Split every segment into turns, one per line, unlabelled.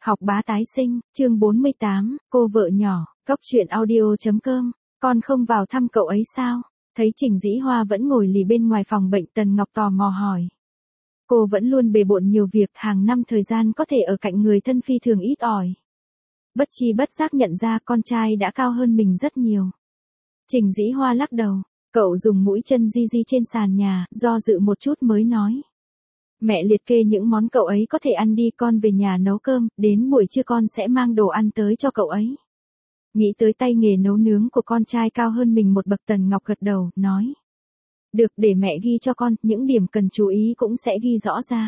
Học bá tái sinh, chương 48, cô vợ nhỏ, Cốc truyện audio.com, con không vào thăm cậu ấy sao? Thấy Trình Dĩ Hoa vẫn ngồi lì bên ngoài phòng bệnh, Tần Ngọc tò mò hỏi. Cô vẫn luôn bề bộn nhiều việc, hàng năm thời gian có thể ở cạnh người thân phi thường ít ỏi. Bất chi bất giác nhận ra con trai đã cao hơn mình rất nhiều. Trình Dĩ Hoa lắc đầu, cậu dùng mũi chân di di trên sàn nhà, do dự một chút mới nói. Mẹ liệt kê những món cậu ấy có thể ăn đi, con về nhà nấu cơm, đến buổi trưa con sẽ mang đồ ăn tới cho cậu ấy. Nghĩ tới tay nghề nấu nướng của con trai cao hơn mình một bậc, Tần Ngọc gật đầu, nói. Được, để mẹ ghi cho con, những điểm cần chú ý cũng sẽ ghi rõ ra.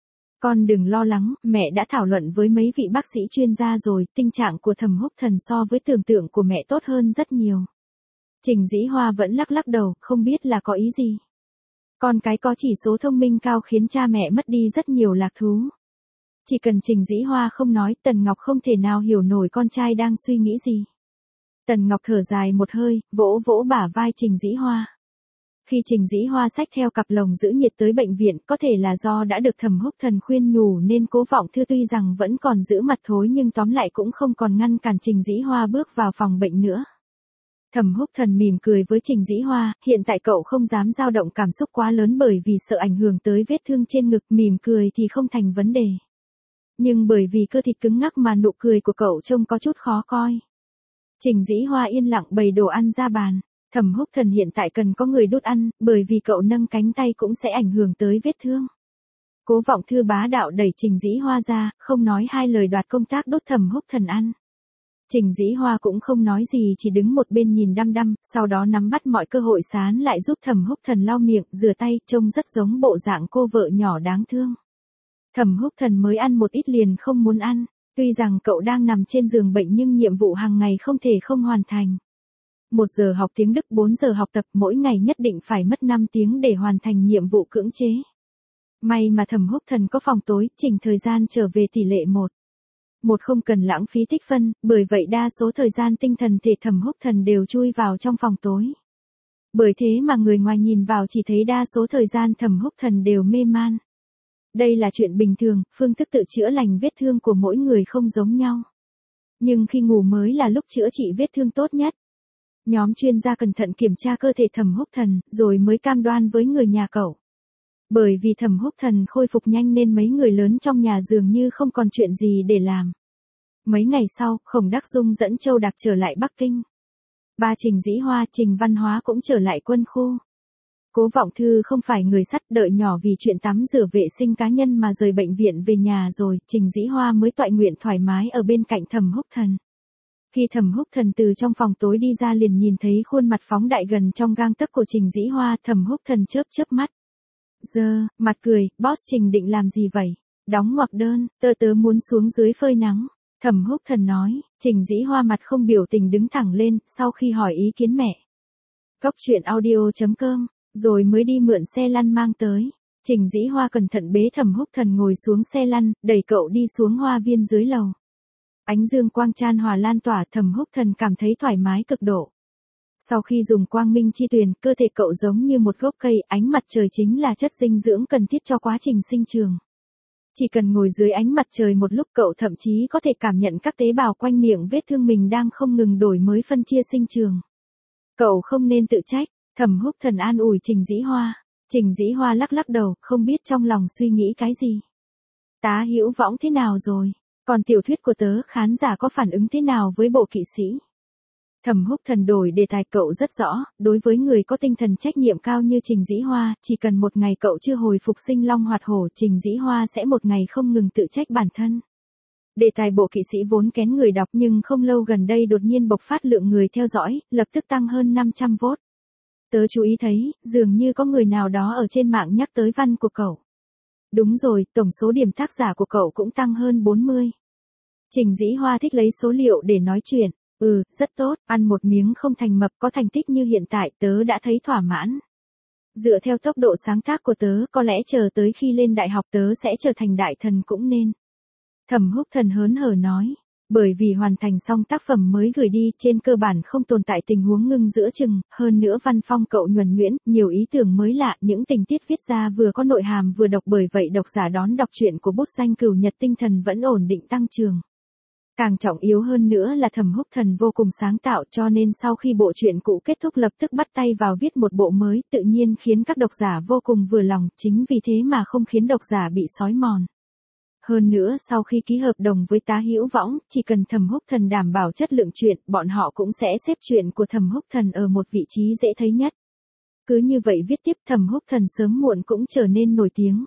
Con đừng lo lắng, mẹ đã thảo luận với mấy vị bác sĩ chuyên gia rồi, tình trạng của Thẩm Húc Thần so với tưởng tượng của mẹ tốt hơn rất nhiều. Trình Dĩ Hoa vẫn lắc đầu, không biết là có ý gì. Con cái có chỉ số thông minh cao khiến cha mẹ mất đi rất nhiều lạc thú. Chỉ cần Trình Dĩ Hoa không nói, Tần Ngọc không thể nào hiểu nổi con trai đang suy nghĩ gì. Tần Ngọc thở dài một hơi, vỗ vỗ bả vai Trình Dĩ Hoa. Khi Trình Dĩ Hoa xách theo cặp lồng giữ nhiệt tới bệnh viện, có thể là do đã được Thẩm Húc Thần khuyên nhủ nên Cố Vọng Thư tuy rằng vẫn còn giữ mặt thối nhưng tóm lại cũng không còn ngăn cản Trình Dĩ Hoa bước vào phòng bệnh nữa. Thẩm Húc Thần mỉm cười với Trình Dĩ Hoa, hiện tại cậu không dám dao động cảm xúc quá lớn bởi vì sợ ảnh hưởng tới vết thương trên ngực, mỉm cười thì không thành vấn đề. Nhưng bởi vì cơ thịt cứng ngắc mà nụ cười của cậu trông có chút khó coi. Trình Dĩ Hoa yên lặng bày đồ ăn ra bàn. Thẩm Húc Thần hiện tại cần có người đút ăn, bởi vì cậu nâng cánh tay cũng sẽ ảnh hưởng tới vết thương. Cố Vọng Thư bá đạo đẩy Trình Dĩ Hoa ra, không nói hai lời đoạt công tác đút Thẩm Húc Thần ăn. Trình Dĩ Hoa cũng không nói gì, chỉ đứng một bên nhìn đăm đăm, sau đó nắm bắt mọi cơ hội sán lại giúp Thẩm Húc Thần lau miệng, rửa tay, trông rất giống bộ dạng cô vợ nhỏ đáng thương. Thẩm Húc Thần mới ăn một ít liền không muốn ăn, tuy rằng cậu đang nằm trên giường bệnh nhưng nhiệm vụ hàng ngày không thể không hoàn thành. 1 giờ học tiếng Đức, 4 giờ học tập, mỗi ngày nhất định phải mất 5 tiếng để hoàn thành nhiệm vụ cưỡng chế. May mà Thẩm Húc Thần có phòng tối, chỉnh thời gian trở về tỷ lệ 1 không cần lãng phí tích phân, bởi vậy đa số thời gian tinh thần thể Thẩm Húc Thần đều chui vào trong phòng tối. Bởi thế mà người ngoài nhìn vào chỉ thấy đa số thời gian Thẩm Húc Thần đều mê man. Đây là chuyện bình thường, phương thức tự chữa lành vết thương của mỗi người không giống nhau. Nhưng khi ngủ mới là lúc chữa trị vết thương tốt nhất. Nhóm chuyên gia cẩn thận kiểm tra cơ thể Thẩm Húc Thần, rồi mới cam đoan với người nhà cậu. Bởi vì Thẩm Húc Thần khôi phục nhanh nên mấy người lớn trong nhà dường như không còn chuyện gì để làm. Mấy ngày sau, Khổng Đắc Dung dẫn Châu Đạc trở lại Bắc Kinh. Ba Trình Dĩ Hoa, Trình Văn Hóa cũng trở lại quân khu. Cố Vọng Thư không phải người sắt, đợi nhỏ vì chuyện tắm rửa vệ sinh cá nhân mà rời bệnh viện về nhà rồi, Trình Dĩ Hoa mới toại nguyện thoải mái ở bên cạnh Thẩm Húc Thần. Khi Thẩm Húc Thần từ trong phòng tối đi ra liền nhìn thấy khuôn mặt phóng đại gần trong gang tấc của Trình Dĩ Hoa, Thẩm Húc Thần chớp mắt. Mặt cười, boss Trình định làm gì vậy? Đóng ngoặc đơn, tớ muốn xuống dưới phơi nắng. Thẩm Húc Thần nói, Trình Dĩ Hoa mặt không biểu tình đứng thẳng lên, sau khi hỏi ý kiến mẹ. Cốc truyện audio.com, rồi mới đi mượn xe lăn mang tới. Trình Dĩ Hoa cẩn thận bế Thẩm Húc Thần ngồi xuống xe lăn, đẩy cậu đi xuống hoa viên dưới lầu. Ánh dương quang chan hòa lan tỏa, Thẩm Húc Thần cảm thấy thoải mái cực độ. Sau khi dùng quang minh chi tuyền, cơ thể cậu giống như một gốc cây, ánh mặt trời chính là chất dinh dưỡng cần thiết cho quá trình sinh trưởng. Chỉ cần ngồi dưới ánh mặt trời một lúc, cậu thậm chí có thể cảm nhận các tế bào quanh miệng vết thương mình đang không ngừng đổi mới phân chia sinh trường. Cậu không nên tự trách, Thẩm Húc Thần an ủi Trình Dĩ Hoa. Trình Dĩ Hoa lắc đầu, không biết trong lòng suy nghĩ cái gì. Tá Hữu Võng thế nào rồi? Còn tiểu thuyết của tớ, khán giả có phản ứng thế nào với bộ kỵ sĩ? Thẩm Húc Thần đổi đề tài, cậu rất rõ, đối với người có tinh thần trách nhiệm cao như Trình Dĩ Hoa, chỉ cần một ngày cậu chưa hồi phục sinh long hoạt hổ, Trình Dĩ Hoa sẽ một ngày không ngừng tự trách bản thân. Đề tài bộ kỵ sĩ vốn kén người đọc nhưng không lâu gần đây đột nhiên bộc phát lượng người theo dõi, lập tức tăng hơn 500 vote. Tớ chú ý thấy, dường như có người nào đó ở trên mạng nhắc tới văn của cậu. Đúng rồi, tổng số điểm tác giả của cậu cũng tăng hơn 40. Trình Dĩ Hoa thích lấy số liệu để nói chuyện. Rất tốt, ăn một miếng không thành mập, có thành tích như hiện tại tớ đã thấy thỏa mãn. Dựa theo tốc độ sáng tác của tớ, có lẽ chờ tới khi lên đại học tớ sẽ trở thành đại thần cũng nên. Thẩm Húc Thần hớn hở nói. Bởi vì hoàn thành xong tác phẩm mới gửi đi, trên cơ bản không tồn tại tình huống ngưng giữa chừng, hơn nữa văn phong cậu nhuần nhuyễn, nhiều ý tưởng mới lạ, những tình tiết viết ra vừa có nội hàm vừa độc, bởi vậy độc giả đón đọc truyện của bút danh Cửu Nhật tinh thần vẫn ổn định tăng trưởng. Càng trọng yếu hơn nữa là Thẩm Húc Thần vô cùng sáng tạo, cho nên sau khi bộ truyện cũ kết thúc lập tức bắt tay vào viết một bộ mới, tự nhiên khiến các độc giả vô cùng vừa lòng, chính vì thế mà không khiến độc giả bị xói mòn. Hơn nữa sau khi ký hợp đồng với Tá Hữu Võng, chỉ cần Thẩm Húc Thần đảm bảo chất lượng truyện, bọn họ cũng sẽ xếp truyện của Thẩm Húc Thần ở một vị trí dễ thấy nhất. Cứ như vậy viết tiếp, Thẩm Húc Thần sớm muộn cũng trở nên nổi tiếng.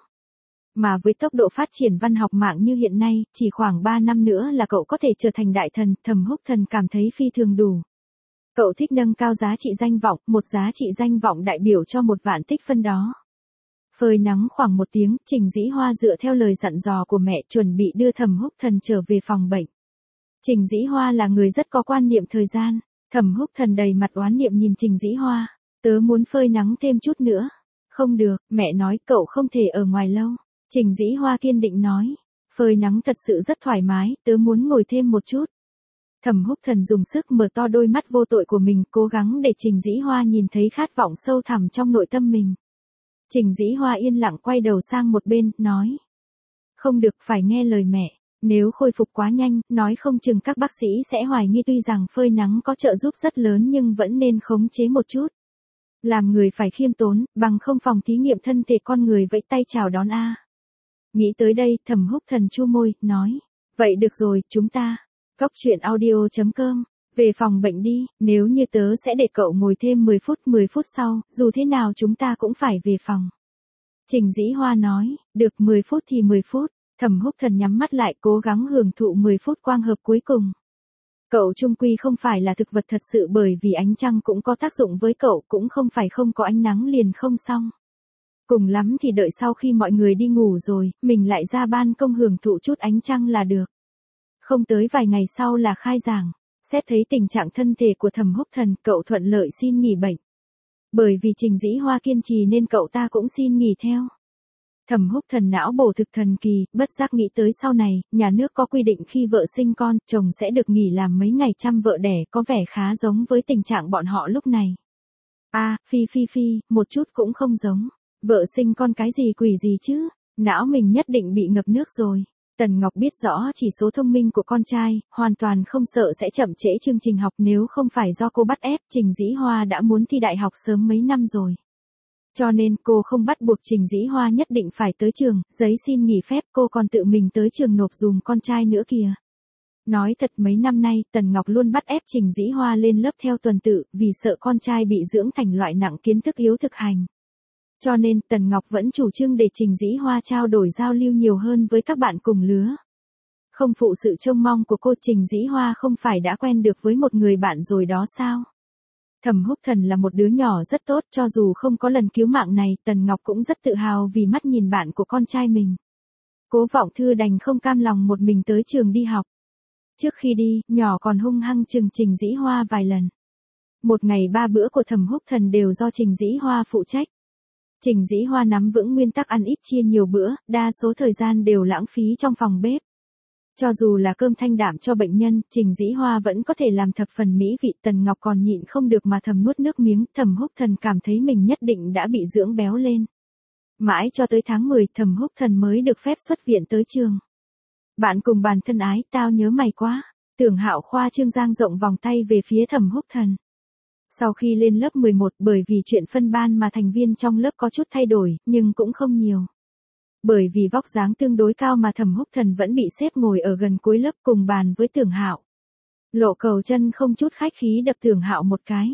Mà với tốc độ phát triển văn học mạng như hiện nay, chỉ khoảng 3 năm nữa là cậu có thể trở thành đại thần, Thẩm Húc Thần cảm thấy phi thường đủ. Cậu thích nâng cao giá trị danh vọng, một giá trị danh vọng đại biểu cho 1.000.000 tích phân đó. Phơi nắng khoảng 1 tiếng, Trình Dĩ Hoa dựa theo lời dặn dò của mẹ chuẩn bị đưa Thẩm Húc Thần trở về phòng bệnh. Trình Dĩ Hoa là người rất có quan niệm thời gian, Thẩm Húc Thần đầy mặt oán niệm nhìn Trình Dĩ Hoa, tớ muốn phơi nắng thêm chút nữa. Không được, mẹ nói cậu không thể ở ngoài lâu. Trình Dĩ Hoa kiên định nói, phơi nắng thật sự rất thoải mái, tớ muốn ngồi thêm một chút. Thẩm Húc Thần dùng sức mở to đôi mắt vô tội của mình, cố gắng để Trình Dĩ Hoa nhìn thấy khát vọng sâu thẳm trong nội tâm mình. Trình Dĩ Hoa yên lặng quay đầu sang một bên, nói. Không được, phải nghe lời mẹ. Nếu khôi phục quá nhanh, nói không chừng các bác sĩ sẽ hoài nghi, tuy rằng phơi nắng có trợ giúp rất lớn nhưng vẫn nên khống chế một chút. Làm người phải khiêm tốn, bằng không phòng thí nghiệm thân thể con người vẫy tay chào đón a. Nghĩ tới đây, Thẩm Húc Thần chu môi, nói. Vậy được rồi, chúng ta. Goctruyện.audio.com. Về phòng bệnh đi, nếu như tớ sẽ để cậu ngồi thêm 10 phút sau, dù thế nào chúng ta cũng phải về phòng. Trình Dĩ Hoa nói, được 10 phút thì 10 phút, Thẩm Húc Thần nhắm mắt lại cố gắng hưởng thụ 10 phút quang hợp cuối cùng. Cậu chung quy không phải là thực vật thật sự, bởi vì ánh trăng cũng có tác dụng với cậu, cũng không phải không có ánh nắng liền không xong. Cùng lắm thì đợi sau khi mọi người đi ngủ rồi, mình lại ra ban công hưởng thụ chút ánh trăng là được. Không tới vài ngày sau là khai giảng. Xét thấy tình trạng thân thể của Thẩm Húc Thần, cậu thuận lợi xin nghỉ bệnh. Bởi vì Trình Dĩ Hoa kiên trì nên cậu ta cũng xin nghỉ theo. Thẩm Húc Thần não bổ thực thần kỳ, bất giác nghĩ tới sau này, nhà nước có quy định khi vợ sinh con, chồng sẽ được nghỉ làm mấy ngày chăm vợ đẻ, có vẻ khá giống với tình trạng bọn họ lúc này. Phi, một chút cũng không giống. Vợ sinh con cái gì quỷ gì chứ, não mình nhất định bị ngập nước rồi. Tần Ngọc biết rõ chỉ số thông minh của con trai, hoàn toàn không sợ sẽ chậm trễ chương trình học, nếu không phải do cô bắt ép, Trình Dĩ Hoa đã muốn thi đại học sớm mấy năm rồi. Cho nên cô không bắt buộc Trình Dĩ Hoa nhất định phải tới trường, giấy xin nghỉ phép cô còn tự mình tới trường nộp dùm con trai nữa kìa. Nói thật mấy năm nay, Tần Ngọc luôn bắt ép Trình Dĩ Hoa lên lớp theo tuần tự, vì sợ con trai bị dưỡng thành loại nặng kiến thức yếu thực hành. Cho nên Tần Ngọc vẫn chủ trương để Trình Dĩ Hoa trao đổi giao lưu nhiều hơn với các bạn cùng lứa. Không phụ sự trông mong của cô, Trình Dĩ Hoa không phải đã quen được với một người bạn rồi đó sao? Thẩm Húc Thần là một đứa nhỏ rất tốt, cho dù không có lần cứu mạng này, Tần Ngọc cũng rất tự hào vì mắt nhìn bạn của con trai mình. Cố Vọng Thư đành không cam lòng một mình tới trường đi học. Trước khi đi, nhỏ còn hung hăng chừng Trình Dĩ Hoa vài lần. Một ngày 3 bữa của Thẩm Húc Thần đều do Trình Dĩ Hoa phụ trách. Trình Dĩ Hoa nắm vững nguyên tắc ăn ít chia nhiều bữa, đa số thời gian đều lãng phí trong phòng bếp. Cho dù là cơm thanh đạm cho bệnh nhân, Trình Dĩ Hoa vẫn có thể làm thập phần mỹ vị. Tần Ngọc còn nhịn không được mà thầm nuốt nước miếng. Thẩm Húc Thần cảm thấy mình nhất định đã bị dưỡng béo lên. Mãi cho tới tháng 10, Thẩm Húc Thần mới được phép xuất viện tới trường. Bạn cùng bàn thân ái, tao nhớ mày quá. Tưởng Hạo khoa trương dang rộng vòng tay về phía Thẩm Húc Thần. Sau khi lên lớp 11, bởi vì chuyện phân ban mà thành viên trong lớp có chút thay đổi, nhưng cũng không nhiều. Bởi vì vóc dáng tương đối cao mà Thẩm Húc Thần vẫn bị xếp ngồi ở gần cuối lớp cùng bàn với Tưởng Hạo. Lộ Cầu Chân không chút khách khí đập Tưởng Hạo một cái.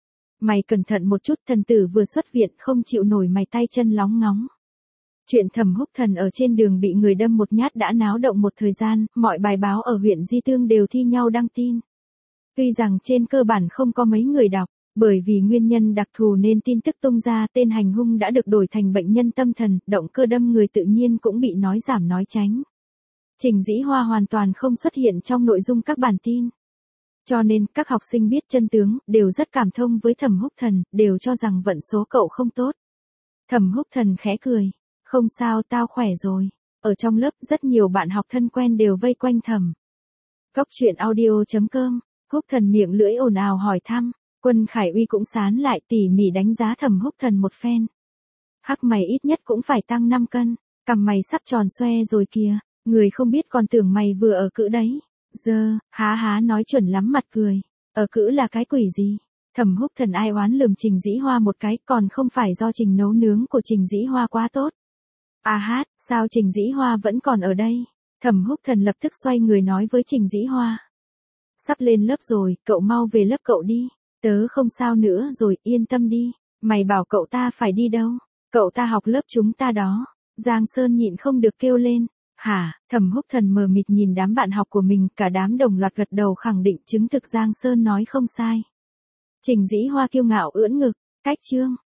Mày cẩn thận một chút, thần tử vừa xuất viện không chịu nổi mày tay chân lóng ngóng. Chuyện Thẩm Húc Thần ở trên đường bị người đâm một nhát đã náo động một thời gian, mọi bài báo ở huyện Di Tương đều thi nhau đăng tin. Tuy rằng trên cơ bản không có mấy người đọc, bởi vì nguyên nhân đặc thù nên tin tức tung ra, tên hành hung đã được đổi thành bệnh nhân tâm thần, động cơ đâm người tự nhiên cũng bị nói giảm nói tránh. Trình Dĩ Hoa hoàn toàn không xuất hiện trong nội dung các bản tin. Cho nên, các học sinh biết chân tướng, đều rất cảm thông với Thẩm Húc Thần, đều cho rằng vận số cậu không tốt. Thẩm Húc Thần khẽ cười. Không sao, tao khỏe rồi. Ở trong lớp, rất nhiều bạn học thân quen đều vây quanh Thẩm Cóc truyện audio.com, Húc Thần miệng lưỡi ồn ào hỏi thăm, Quân Khải Uy cũng sán lại tỉ mỉ đánh giá Thẩm Húc Thần một phen. Hắc mày ít nhất cũng phải tăng 5 cân, cằm mày sắp tròn xoe rồi kìa, người không biết còn tưởng mày vừa ở cữ đấy. Giờ, há nói chuẩn lắm mặt cười, ở cữ là cái quỷ gì? Thẩm Húc Thần ai oán lườm Trình Dĩ Hoa một cái, còn không phải do trình nấu nướng của Trình Dĩ Hoa quá tốt. À hát, sao Trình Dĩ Hoa vẫn còn ở đây? Thẩm Húc Thần lập tức xoay người nói với Trình Dĩ Hoa. Sắp lên lớp rồi, cậu mau về lớp cậu đi. Tớ không sao nữa rồi, yên tâm đi. Mày bảo cậu ta phải đi đâu? Cậu ta học lớp chúng ta đó. Giang Sơn nhịn không được kêu lên. Hả? Thẩm Húc Thần mờ mịt nhìn đám bạn học của mình, cả đám đồng loạt gật đầu khẳng định chứng thực Giang Sơn nói không sai. Trình Dĩ Hoa kiêu ngạo ưỡn ngực, cách chương.